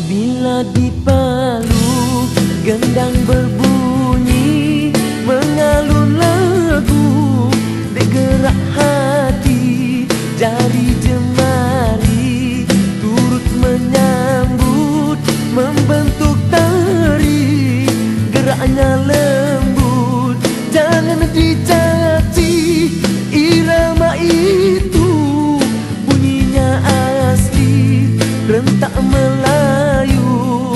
Bila di Palu gendang berbunyi, mengalun lagu bergerak hati, jari jemari turut menyambut, membentuk tari, geraknya lembut, jangan dicaci. Irama itu bunyinya asli, rentak Melayu.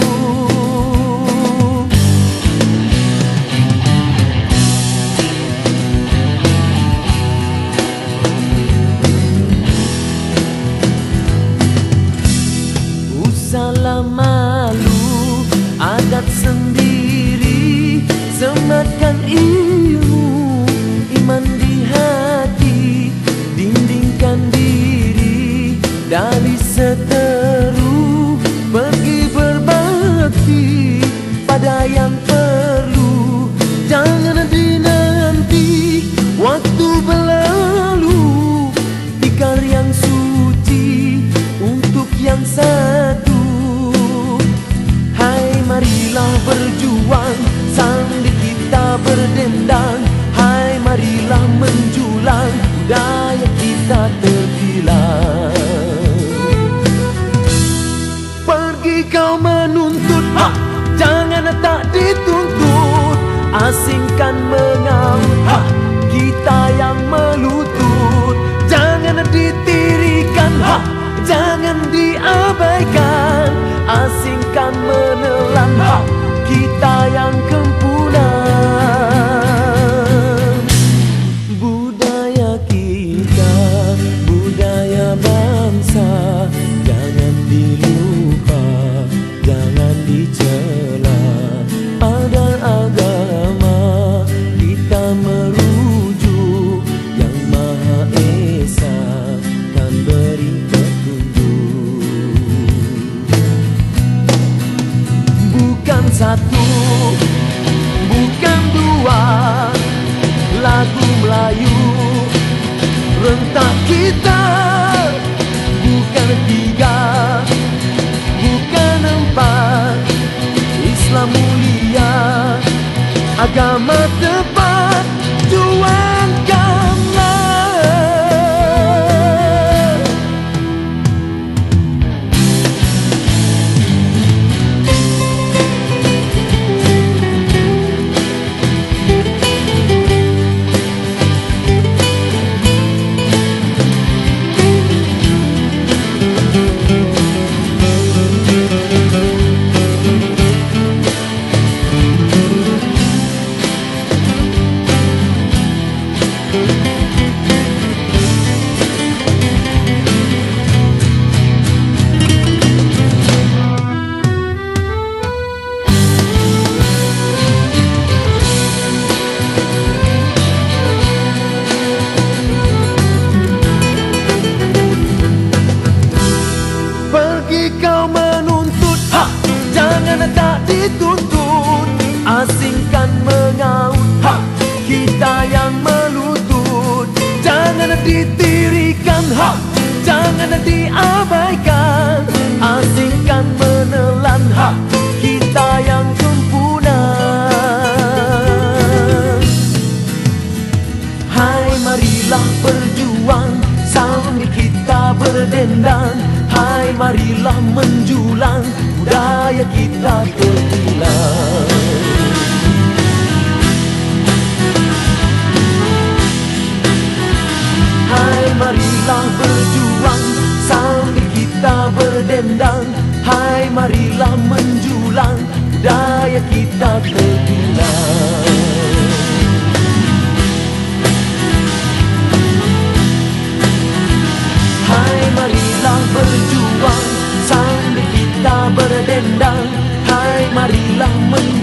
Usahlah malu, adat sendiri, sematkan ilmu, iman di hati, dindingkan diri dari seteru, pergi berbakti pada yang perlu, jangan dinanti waktu berlalu, tikar yang suci untuk yang satu. Hai marilah berjuang sambil kita berdendang, hai marilah menjulang budaya kita terhilang. Pergi kau menuntut hak, jangan tak dituntut, asingkan mengaut hak kita yang melutut, jangan ditirikan hak, jangan diabaikan, asingkan menelan hak kita yang kempunan. Budaya kita, budaya bangsa, jangan dilupa, jangan dicela. Pada agama kita merujuk, yang Maha Esa kan beri petunjuk. Bukan satu, bukan dua, lagu Melayu rentak kita, bukan tiga, bukan empat. Islam mulia, agama tepat, juangkanlah. Kau menuntut hak, jangan tak dituntut, asingkan mengaut hak kita yang melutut, jangan ditirikan hak, jangan diabaikan, asingkan menelan hak kita yang kempunan. Hai marilah berjuang sambil kita berdendang, hai marilah menjulang budaya kita terhilang. Hai marilah berjuang sambil kita berdendang, hai marilah menjulang budaya kita terhilang. Hai marilah berjuang sambil kita berdendang, hai marilah menjulang